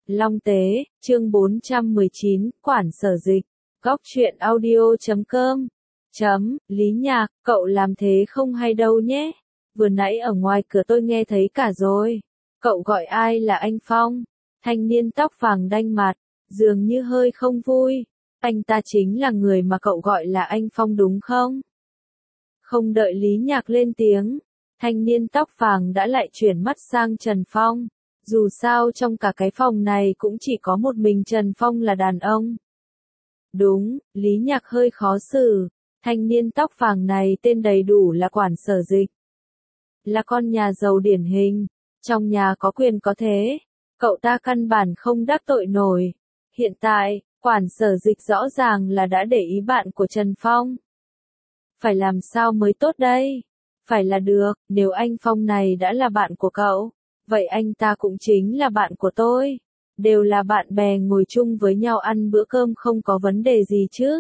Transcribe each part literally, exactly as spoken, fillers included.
Long Tế, chương bốn trăm mười chín, Quản Sở Dịch, góc truyện audio chấm com. Chấm, Lý Nhạc, cậu làm thế không hay đâu nhé. Vừa nãy ở ngoài cửa tôi nghe thấy cả rồi. Cậu gọi ai là anh Phong? Thanh niên tóc vàng đanh mặt, dường như hơi không vui. Anh ta chính là người mà cậu gọi là anh Phong đúng không? Không đợi Lý Nhạc lên tiếng, thanh niên tóc vàng đã lại chuyển mắt sang Trần Phong. Dù sao trong cả cái phòng này cũng chỉ có một mình Trần Phong là đàn ông. Đúng, Lý Nhạc hơi khó xử. Thanh niên tóc vàng này tên đầy đủ là Quản Sở Dịch. Là con nhà giàu điển hình, trong nhà có quyền có thế. Cậu ta căn bản không đắc tội nổi. Hiện tại, Quản Sở Dịch rõ ràng là đã để ý bạn của Trần Phong. Phải làm sao mới tốt đây? Phải là được, nếu anh Phong này đã là bạn của cậu, vậy anh ta cũng chính là bạn của tôi. Đều là bạn bè ngồi chung với nhau ăn bữa cơm không có vấn đề gì chứ.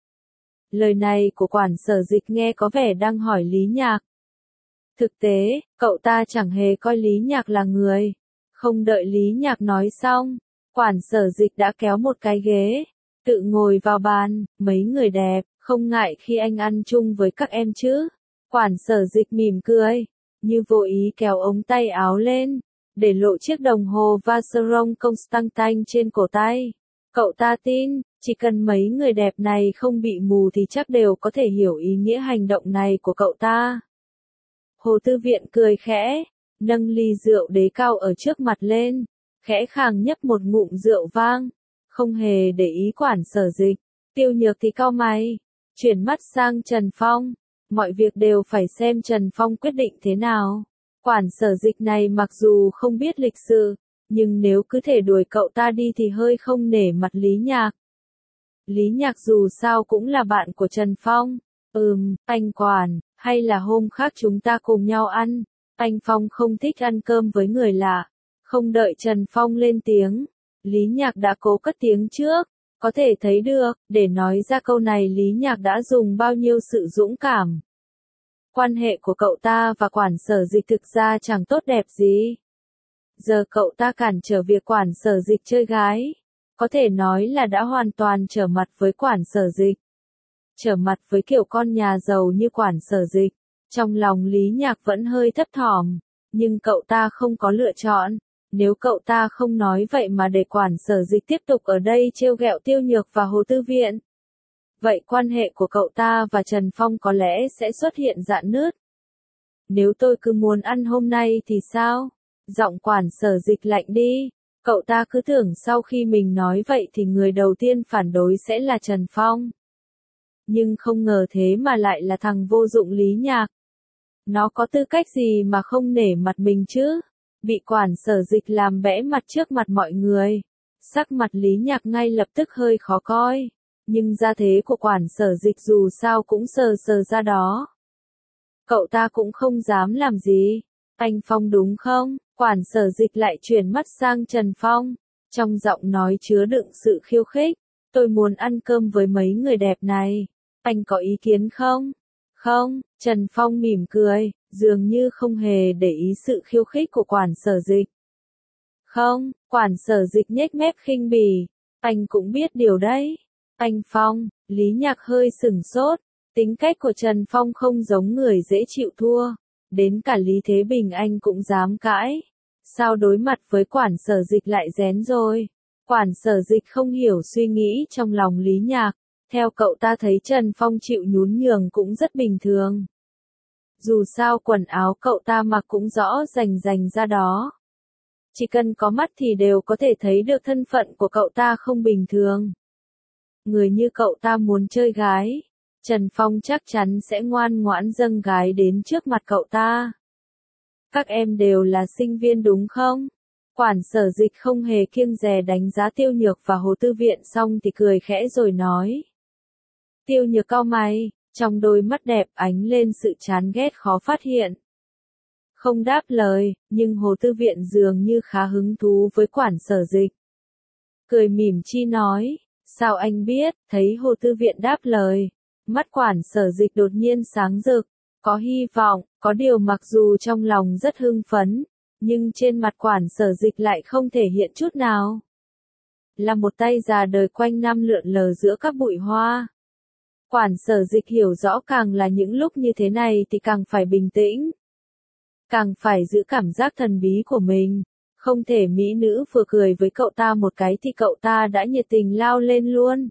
Lời này của Quản Sở Dịch nghe có vẻ đang hỏi Lý Nhạc. Thực tế, cậu ta chẳng hề coi Lý Nhạc là người. Không đợi Lý Nhạc nói xong, Quản Sở Dịch đã kéo một cái ghế, tự ngồi vào bàn. Mấy người đẹp, không ngại khi anh ăn chung với các em chứ. Quản Sở Dịch mỉm cười, như vô ý kéo ống tay áo lên, để lộ chiếc đồng hồ Vacheron Constantin trên cổ tay. Cậu ta tin, chỉ cần mấy người đẹp này không bị mù thì chắc đều có thể hiểu ý nghĩa hành động này của cậu ta. Hồ Tư Viện cười khẽ, nâng ly rượu đế cao ở trước mặt lên, khẽ khàng nhấp một ngụm rượu vang, không hề để ý Quản Sở Dịch. Tiêu Nhược thì cau mày, chuyển mắt sang Trần Phong, mọi việc đều phải xem Trần Phong quyết định thế nào. Quản Sở Dịch này mặc dù không biết lịch sự, nhưng nếu cứ thể đuổi cậu ta đi thì hơi không nể mặt Lý Nhạc. Lý Nhạc dù sao cũng là bạn của Trần Phong. Ừm, anh Quản, hay là hôm khác chúng ta cùng nhau ăn. Anh Phong không thích ăn cơm với người lạ. Không đợi Trần Phong lên tiếng, Lý Nhạc đã cố cất tiếng trước. Có thể thấy được, để nói ra câu này Lý Nhạc đã dùng bao nhiêu sự dũng cảm. Quan hệ của cậu ta và Quản Sở Dịch thực ra chẳng tốt đẹp gì. Giờ cậu ta cản trở việc Quản Sở Dịch chơi gái. Có thể nói là đã hoàn toàn trở mặt với Quản Sở Dịch. Trở mặt với kiểu con nhà giàu như Quản Sở Dịch. Trong lòng Lý Nhạc vẫn hơi thấp thỏm. Nhưng cậu ta không có lựa chọn. Nếu cậu ta không nói vậy mà để Quản Sở Dịch tiếp tục ở đây trêu ghẹo Tiêu Nhược và Hồ Tư Viện, vậy quan hệ của cậu ta và Trần Phong có lẽ sẽ xuất hiện rạn nứt. Nếu tôi cứ muốn ăn hôm nay thì sao? Giọng Quản Sở Dịch lạnh đi. Cậu ta cứ tưởng sau khi mình nói vậy thì người đầu tiên phản đối sẽ là Trần Phong. Nhưng không ngờ thế mà lại là thằng vô dụng Lý Nhạc. Nó có tư cách gì mà không nể mặt mình chứ? Bị Quản Sở Dịch làm bẽ mặt trước mặt mọi người. Sắc mặt Lý Nhạc ngay lập tức hơi khó coi. Nhưng gia thế của Quản Sở Dịch dù sao cũng sờ sờ ra đó. Cậu ta cũng không dám làm gì. Anh Phong đúng không? Quản Sở Dịch lại chuyển mắt sang Trần Phong. Trong giọng nói chứa đựng sự khiêu khích. Tôi muốn ăn cơm với mấy người đẹp này. Anh có ý kiến không? Không, Trần Phong mỉm cười, dường như không hề để ý sự khiêu khích của Quản Sở Dịch. Không, Quản Sở Dịch nhếch mép khinh bỉ. Anh cũng biết điều đấy. Anh Phong, Lý Nhạc hơi sửng sốt. Tính cách của Trần Phong không giống người dễ chịu thua. Đến cả Lý Thế Bình anh cũng dám cãi. Sao đối mặt với Quản Sở Dịch lại rén rồi? Quản Sở Dịch không hiểu suy nghĩ trong lòng Lý Nhạc. Theo cậu ta thấy Trần Phong chịu nhún nhường cũng rất bình thường. Dù sao quần áo cậu ta mặc cũng rõ rành rành ra đó. Chỉ cần có mắt thì đều có thể thấy được thân phận của cậu ta không bình thường. Người như cậu ta muốn chơi gái, Trần Phong chắc chắn sẽ ngoan ngoãn dâng gái đến trước mặt cậu ta. Các em đều là sinh viên đúng không? Quản Sở Dịch không hề kiêng dè đánh giá Tiêu Nhược và Hồ Tư Viện xong thì cười khẽ rồi nói. Tiêu Nhược cau mày, trong đôi mắt đẹp ánh lên sự chán ghét khó phát hiện. Không đáp lời, nhưng Hồ Tư Viện dường như khá hứng thú với Quản Sở Dịch. Cười mỉm chi nói, sao anh biết? Thấy Hồ Tư Viện đáp lời, mắt Quản Sở Dịch đột nhiên sáng rực, có hy vọng, có điều mặc dù trong lòng rất hưng phấn, nhưng trên mặt Quản Sở Dịch lại không thể hiện chút nào. là một tay già đời quanh năm lượn lờ giữa các bụi hoa. Quản Sở Dịch hiểu rõ càng là những lúc như thế này thì càng phải bình tĩnh. Càng phải giữ cảm giác thần bí của mình. Không thể mỹ nữ vừa cười với cậu ta một cái thì cậu ta đã nhiệt tình lao lên luôn.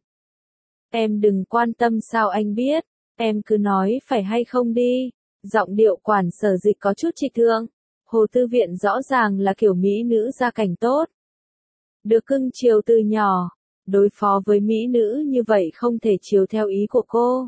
Em đừng quan tâm sao anh biết, em cứ nói phải hay không đi. Giọng điệu Quản Sở Dịch có chút trịch thượng. Hồ Tư Viện rõ ràng là kiểu mỹ nữ gia cảnh tốt. Được cưng chiều từ nhỏ. Đối phó với mỹ nữ như vậy không thể chiều theo ý của cô.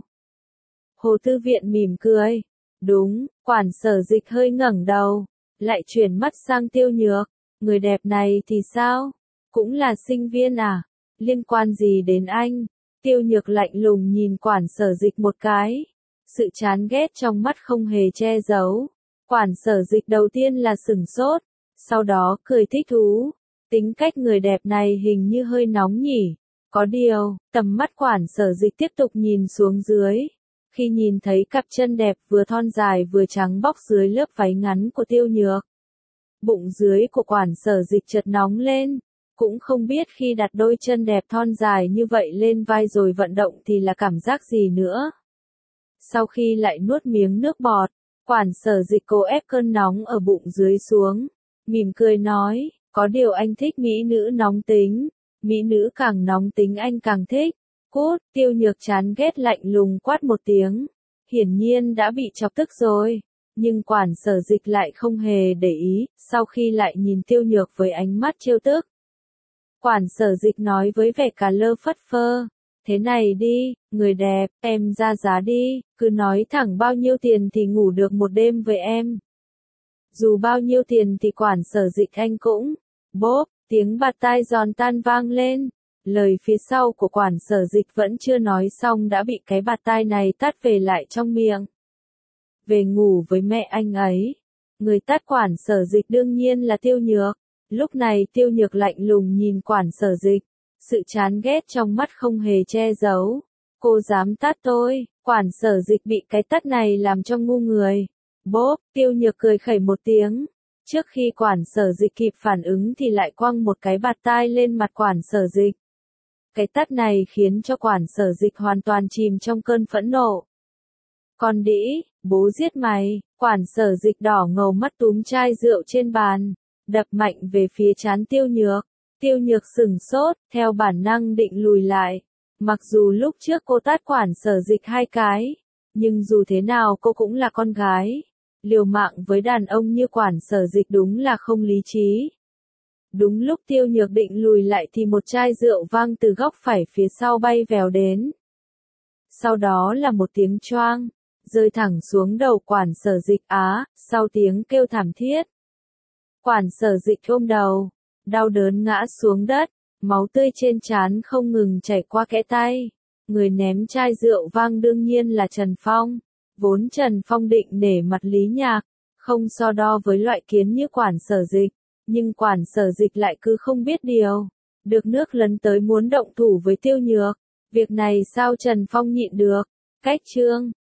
Hồ Tư Viện mỉm cười. Đúng, Quản Sở Dịch hơi ngẩng đầu. Lại chuyển mắt sang Tiêu Nhược. Người đẹp này thì sao? Cũng là sinh viên à? Liên quan gì đến anh? Tiêu Nhược lạnh lùng nhìn Quản Sở Dịch một cái. Sự chán ghét trong mắt không hề che giấu. Quản Sở Dịch đầu tiên là sửng sốt. Sau đó cười thích thú. Tính cách người đẹp này hình như hơi nóng nhỉ. Có điều, tầm mắt Quản Sở Dịch tiếp tục nhìn xuống dưới. Khi nhìn thấy cặp chân đẹp vừa thon dài vừa trắng bóc dưới lớp váy ngắn của Tiêu Nhược. Bụng dưới của Quản Sở Dịch chợt nóng lên. Cũng không biết khi đặt đôi chân đẹp thon dài như vậy lên vai rồi vận động thì là cảm giác gì nữa. Sau khi lại nuốt miếng nước bọt, Quản Sở Dịch cố ép cơn nóng ở bụng dưới xuống. Mỉm cười nói, có điều anh thích mỹ nữ nóng tính. Mỹ nữ càng nóng tính anh càng thích. Cút, Tiêu Nhược chán ghét lạnh lùng quát một tiếng. Hiển nhiên đã bị chọc tức rồi. Nhưng Quản Sở Dịch lại không hề để ý, sau khi lại nhìn Tiêu Nhược với ánh mắt trêu tức. Quản Sở Dịch nói với vẻ cà lơ phất phơ. Thế này đi, người đẹp, em ra giá đi, cứ nói thẳng bao nhiêu tiền thì ngủ được một đêm với em. Dù bao nhiêu tiền thì Quản Sở Dịch anh cũng. Bốp, tiếng bạt tai giòn tan vang lên. Lời phía sau của Quản Sở Dịch vẫn chưa nói xong đã bị cái bạt tai này tát về lại trong miệng. Về ngủ với mẹ anh ấy. Người tát Quản Sở Dịch đương nhiên là Tiêu Nhược. Lúc này Tiêu Nhược lạnh lùng nhìn Quản Sở Dịch. Sự chán ghét trong mắt không hề che giấu. Cô dám tát tôi. Quản Sở Dịch bị cái tát này làm cho ngu người. Bốp, Tiêu Nhược cười khẩy một tiếng. Trước khi Quản Sở Dịch kịp phản ứng thì lại quăng một cái bạt tai lên mặt Quản Sở Dịch. Cái tát này khiến cho Quản Sở Dịch hoàn toàn chìm trong cơn phẫn nộ. Con đĩ, bố giết mày. Quản Sở Dịch đỏ ngầu mắt túm chai rượu trên bàn, đập mạnh về phía trán Tiêu Nhược. Tiêu Nhược sửng sốt, theo bản năng định lùi lại. Mặc dù lúc trước cô tát Quản Sở Dịch hai cái, nhưng dù thế nào cô cũng là con gái. Liều mạng với đàn ông như Quản Sở Dịch đúng là không lý trí. Đúng lúc Tiêu Nhược định lùi lại thì một chai rượu vang từ góc phải phía sau bay vèo đến. Sau đó là một tiếng choang, rơi thẳng xuống đầu Quản Sở Dịch á, sau tiếng kêu thảm thiết. Quản Sở Dịch ôm đầu, đau đớn ngã xuống đất, máu tươi trên trán không ngừng chảy qua kẽ tay. Người ném chai rượu vang đương nhiên là Trần Phong. Vốn Trần Phong định nể mặt Lý Nhạc, không so đo với loại kiến như Quản Sở Dịch, nhưng Quản Sở Dịch lại cứ không biết điều. Được nước lấn tới muốn động thủ với Tiêu Nhược. Việc này sao Trần Phong nhịn được? Cách chương